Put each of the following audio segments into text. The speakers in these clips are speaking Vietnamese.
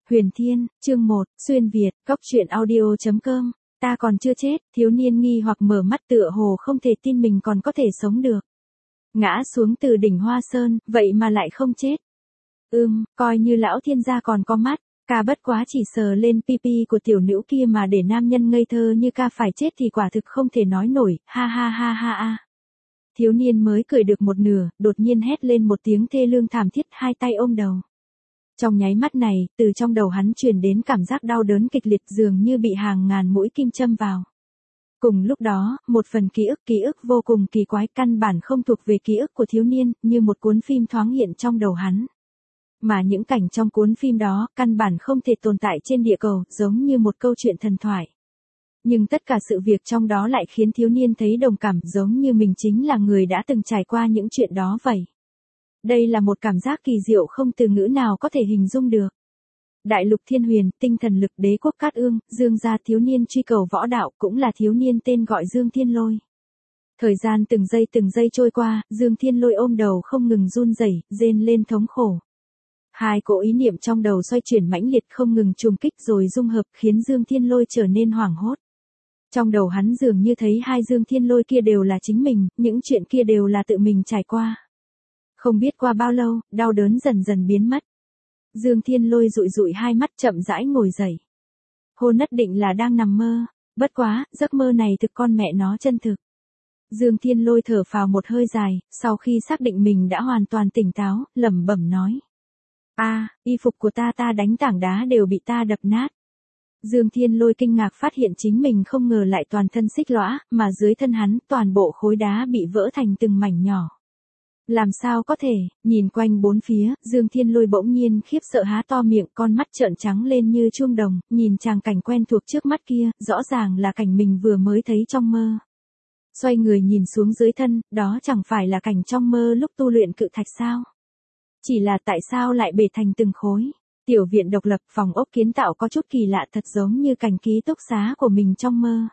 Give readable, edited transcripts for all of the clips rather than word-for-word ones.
Huyền Thiên, chương 1, xuyên Việt, góc truyện audio.com, ta còn chưa chết, thiếu niên nghi hoặc mở mắt tựa hồ không thể tin mình còn có thể sống được. Ngã xuống từ đỉnh Hoa Sơn, vậy mà lại không chết. Coi như lão thiên gia còn có mắt, ca bất quá chỉ sờ lên pipi của tiểu nữ kia mà để nam nhân ngây thơ như ca phải chết thì quả thực không thể nói nổi, ha ha ha ha ha. Thiếu niên mới cười được một nửa, đột nhiên hét lên một tiếng thê lương thảm thiết, hai tay ôm đầu. Trong nháy mắt này, từ trong đầu hắn truyền đến cảm giác đau đớn kịch liệt dường như bị hàng ngàn mũi kim châm vào. Cùng lúc đó, một phần ký ức vô cùng kỳ quái căn bản không thuộc về ký ức của thiếu niên, như một cuốn phim thoáng hiện trong đầu hắn. Mà những cảnh trong cuốn phim đó, căn bản không thể tồn tại trên địa cầu, giống như một câu chuyện thần thoại. Nhưng tất cả sự việc trong đó lại khiến thiếu niên thấy đồng cảm giống như mình chính là người đã từng trải qua những chuyện đó vậy. Đây là một cảm giác kỳ diệu không từ ngữ nào có thể hình dung được. Đại lục thiên huyền, tinh thần lực đế quốc Cát Ương, Dương gia thiếu niên truy cầu võ đạo cũng là thiếu niên tên gọi Dương Thiên Lôi. Thời gian từng giây trôi qua, Dương Thiên Lôi ôm đầu không ngừng run rẩy, rên lên thống khổ. Hai cỗ ý niệm trong đầu xoay chuyển mãnh liệt không ngừng trùng kích rồi dung hợp khiến Dương Thiên Lôi trở nên hoảng hốt. Trong đầu hắn dường như thấy hai Dương Thiên Lôi kia đều là chính mình, những chuyện kia đều là tự mình trải qua. Không biết qua bao lâu, đau đớn dần dần biến mất. Dương Thiên Lôi dụi dụi hai mắt chậm rãi ngồi dậy. Hôn nhất định là đang nằm mơ, bất quá, giấc mơ này thực con mẹ nó chân thực. Dương Thiên Lôi thở phào một hơi dài, sau khi xác định mình đã hoàn toàn tỉnh táo, lẩm bẩm nói. Y phục của ta đánh tảng đá đều bị ta đập nát. Dương Thiên Lôi kinh ngạc phát hiện chính mình không ngờ lại toàn thân xích lõa, mà dưới thân hắn toàn bộ khối đá bị vỡ thành từng mảnh nhỏ. Làm sao có thể, nhìn quanh bốn phía, Dương Thiên Lôi bỗng nhiên khiếp sợ há to miệng, con mắt trợn trắng lên như chuông đồng, nhìn tràng cảnh quen thuộc trước mắt kia, rõ ràng là cảnh mình vừa mới thấy trong mơ. Xoay người nhìn xuống dưới thân, đó chẳng phải là cảnh trong mơ lúc tu luyện cự thạch sao? Chỉ là tại sao lại bể thành từng khối? Tiểu viện độc lập phòng ốc kiến tạo có chút kỳ lạ thật giống như cảnh ký túc xá của mình trong mơ.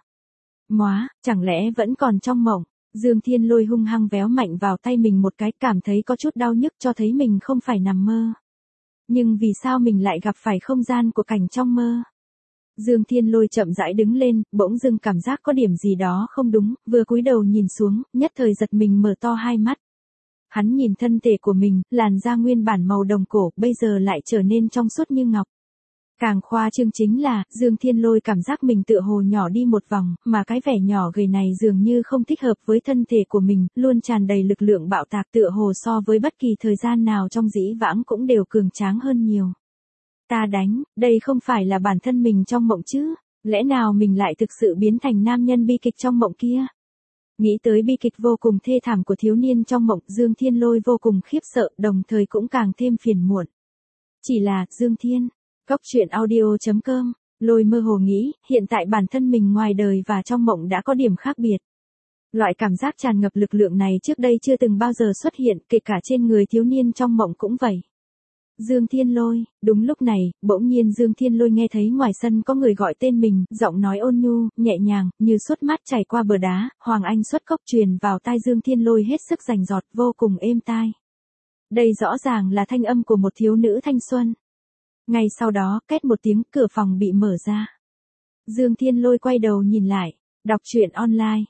Chẳng lẽ vẫn còn trong mộng? Dương Thiên Lôi hung hăng véo mạnh vào tay mình một cái, cảm thấy có chút đau nhức cho thấy mình không phải nằm mơ. Nhưng vì sao mình lại gặp phải không gian của cảnh trong mơ? Dương Thiên Lôi chậm rãi đứng lên, bỗng dưng cảm giác có điểm gì đó không đúng, vừa cúi đầu nhìn xuống, nhất thời giật mình mở to hai mắt. Hắn nhìn thân thể của mình, làn da nguyên bản màu đồng cổ, bây giờ lại trở nên trong suốt như ngọc. Càng khoa trương chính là, Dương Thiên Lôi cảm giác mình tựa hồ nhỏ đi một vòng, mà cái vẻ nhỏ gầy này dường như không thích hợp với thân thể của mình, luôn tràn đầy lực lượng bạo tạc tựa hồ so với bất kỳ thời gian nào trong dĩ vãng cũng đều cường tráng hơn nhiều. Ta đánh, đây không phải là bản thân mình trong mộng chứ, lẽ nào mình lại thực sự biến thành nam nhân bi kịch trong mộng kia? Nghĩ tới bi kịch vô cùng thê thảm của thiếu niên trong mộng, Dương Thiên Lôi vô cùng khiếp sợ, đồng thời cũng càng thêm phiền muộn. Chỉ là, Dương Thiên, góc truyện audio.com, Lôi mơ hồ nghĩ, hiện tại bản thân mình ngoài đời và trong mộng đã có điểm khác biệt. Loại cảm giác tràn ngập lực lượng này trước đây chưa từng bao giờ xuất hiện, kể cả trên người thiếu niên trong mộng cũng vậy. Dương Thiên Lôi, đúng lúc này, bỗng nhiên Dương Thiên Lôi nghe thấy ngoài sân có người gọi tên mình, giọng nói ôn nhu, nhẹ nhàng, như suốt mát chảy qua bờ đá, Hoàng Anh xuất cốc truyền vào tai Dương Thiên Lôi hết sức rành rọt, vô cùng êm tai. Đây rõ ràng là thanh âm của một thiếu nữ thanh xuân. Ngay sau đó, két một tiếng, cửa phòng bị mở ra. Dương Thiên Lôi quay đầu nhìn lại, đọc truyện online,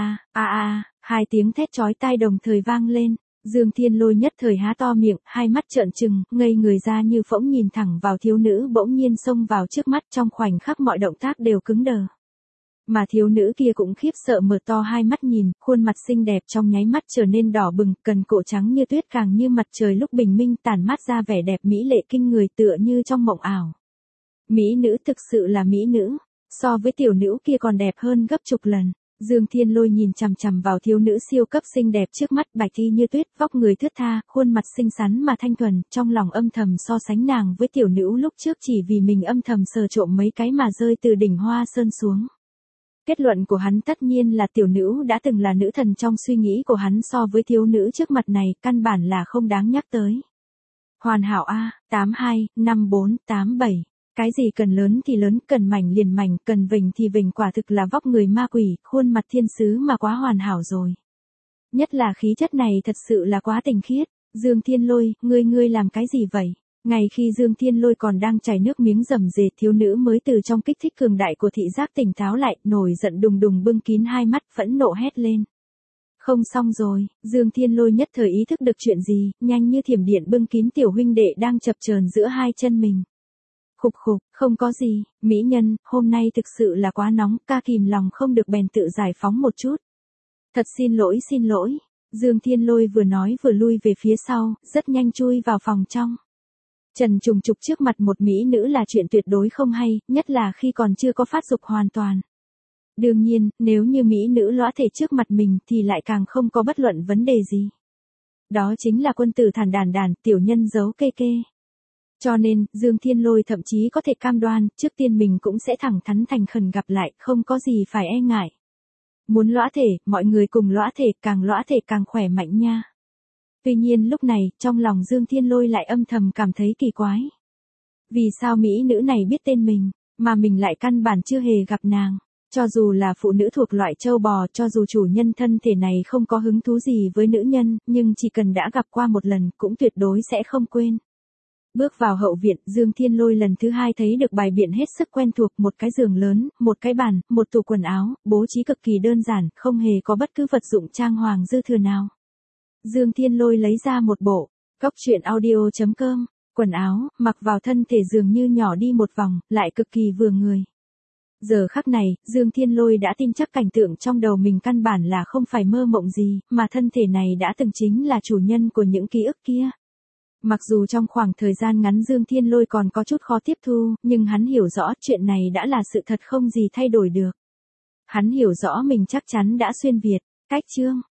hai tiếng thét chói tai đồng thời vang lên. Dương Thiên Lôi nhất thời há to miệng, hai mắt trợn trừng, ngây người ra như phỗng nhìn thẳng vào thiếu nữ bỗng nhiên xông vào trước mắt, trong khoảnh khắc mọi động tác đều cứng đờ. Mà thiếu nữ kia cũng khiếp sợ mở to hai mắt nhìn, khuôn mặt xinh đẹp trong nháy mắt trở nên đỏ bừng, cần cổ trắng như tuyết càng như mặt trời lúc bình minh tản mát ra vẻ đẹp mỹ lệ kinh người tựa như trong mộng ảo. Mỹ nữ thực sự là mỹ nữ, so với tiểu nữ kia còn đẹp hơn gấp chục lần. Dương Thiên Lôi nhìn chằm chằm vào thiếu nữ siêu cấp xinh đẹp trước mắt, bạch y như tuyết, vóc người thướt tha, khuôn mặt xinh xắn mà thanh thuần, trong lòng âm thầm so sánh nàng với tiểu nữ lúc trước chỉ vì mình âm thầm sờ trộm mấy cái mà rơi từ đỉnh Hoa Sơn xuống. Kết luận của hắn tất nhiên là tiểu nữ đã từng là nữ thần trong suy nghĩ của hắn, so với thiếu nữ trước mặt này, căn bản là không đáng nhắc tới. Hoàn hảo 825487. Cái gì cần lớn thì lớn, cần mảnh liền mảnh, cần vỉnh thì vỉnh, quả thực là vóc người ma quỷ, khuôn mặt thiên sứ mà quá hoàn hảo rồi. Nhất là khí chất này thật sự là quá tinh khiết. Dương Thiên Lôi, ngươi làm cái gì vậy? Ngay khi Dương Thiên Lôi còn đang chảy nước miếng rầm rề, thiếu nữ mới từ trong kích thích cường đại của thị giác tỉnh táo lại, nổi giận đùng đùng bưng kín hai mắt, phẫn nộ hét lên. Không xong rồi, Dương Thiên Lôi nhất thời ý thức được chuyện gì, nhanh như thiểm điện bưng kín tiểu huynh đệ đang chập chờn giữa hai chân mình. Khục khục, không có gì, mỹ nhân, hôm nay thực sự là quá nóng, ca kìm lòng không được bèn tự giải phóng một chút. Thật xin lỗi. Dương Thiên Lôi vừa nói vừa lui về phía sau, rất nhanh chui vào phòng trong. Trần trùng trục trước mặt một mỹ nữ là chuyện tuyệt đối không hay, nhất là khi còn chưa có phát dục hoàn toàn. Đương nhiên, nếu như mỹ nữ lõa thể trước mặt mình thì lại càng không có bất luận vấn đề gì. Đó chính là quân tử thản đàn, tiểu nhân giấu kê kê. Cho nên, Dương Thiên Lôi thậm chí có thể cam đoan, trước tiên mình cũng sẽ thẳng thắn thành khẩn gặp lại, không có gì phải e ngại. Muốn lõa thể, mọi người cùng lõa thể càng khỏe mạnh nha. Tuy nhiên lúc này, trong lòng Dương Thiên Lôi lại âm thầm cảm thấy kỳ quái. Vì sao mỹ nữ này biết tên mình, mà mình lại căn bản chưa hề gặp nàng? Cho dù là phụ nữ thuộc loại trâu bò, cho dù chủ nhân thân thể này không có hứng thú gì với nữ nhân, nhưng chỉ cần đã gặp qua một lần, cũng tuyệt đối sẽ không quên. Bước vào hậu viện, Dương Thiên Lôi lần thứ hai thấy được bài biện hết sức quen thuộc, một cái giường lớn, một cái bàn, một tủ quần áo, bố trí cực kỳ đơn giản, không hề có bất cứ vật dụng trang hoàng dư thừa nào. Dương Thiên Lôi lấy ra một bộ, coctruyện.audio.com, quần áo, mặc vào thân thể dường như nhỏ đi một vòng, lại cực kỳ vừa người. Giờ khắc này, Dương Thiên Lôi đã tin chắc cảnh tượng trong đầu mình căn bản là không phải mơ mộng gì, mà thân thể này đã từng chính là chủ nhân của những ký ức kia. Mặc dù trong khoảng thời gian ngắn Dương Thiên Lôi còn có chút khó tiếp thu, nhưng hắn hiểu rõ chuyện này đã là sự thật không gì thay đổi được. Hắn hiểu rõ mình chắc chắn đã xuyên Việt. Cách chương